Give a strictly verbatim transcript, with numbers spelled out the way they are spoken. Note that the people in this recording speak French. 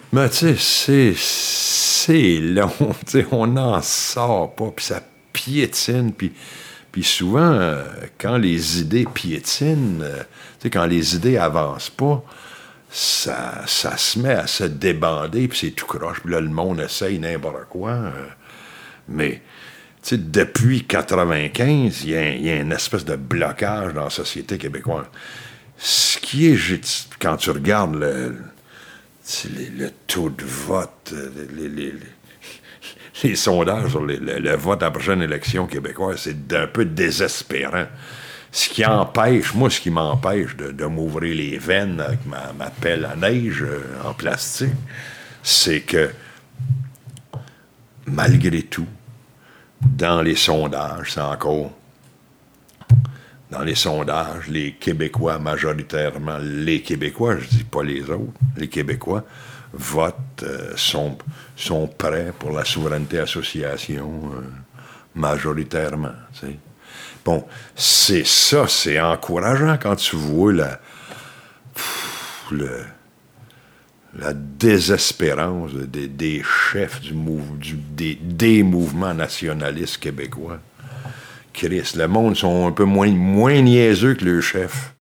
Mais tu sais, c'est, c'est long, tu sais, on n'en sort pas, puis ça piétine, puis, puis souvent, euh, quand les idées piétinent, euh, tu sais, quand les idées avancent pas, ça, ça se met à se débander, puis c'est tout croche, puis là, le monde essaye n'importe quoi, euh, mais... Tu sais, depuis quatre-vingt-quinze, il y, y a une espèce de blocage dans la société québécoise. Ce qui est, quand tu regardes le, le, le taux de vote, les, les, les, les sondages sur les, le, le vote à la prochaine élection québécoise, c'est un peu désespérant. Ce qui empêche, moi, ce qui m'empêche de, de m'ouvrir les veines avec ma, ma pelle à neige euh, en plastique, c'est que, malgré tout, dans les sondages, c'est encore... Dans les sondages, les Québécois, majoritairement, les Québécois, je dis pas les autres, les Québécois, votent, euh, sont, sont prêts pour la souveraineté association, euh, majoritairement, tu sais. Bon, c'est ça, c'est encourageant quand tu vois la... Pff, le... la désespérance des, des chefs du mou- du, des, des mouvements nationalistes québécois. Christ, le monde sont un peu moins, moins niaiseux que le chef.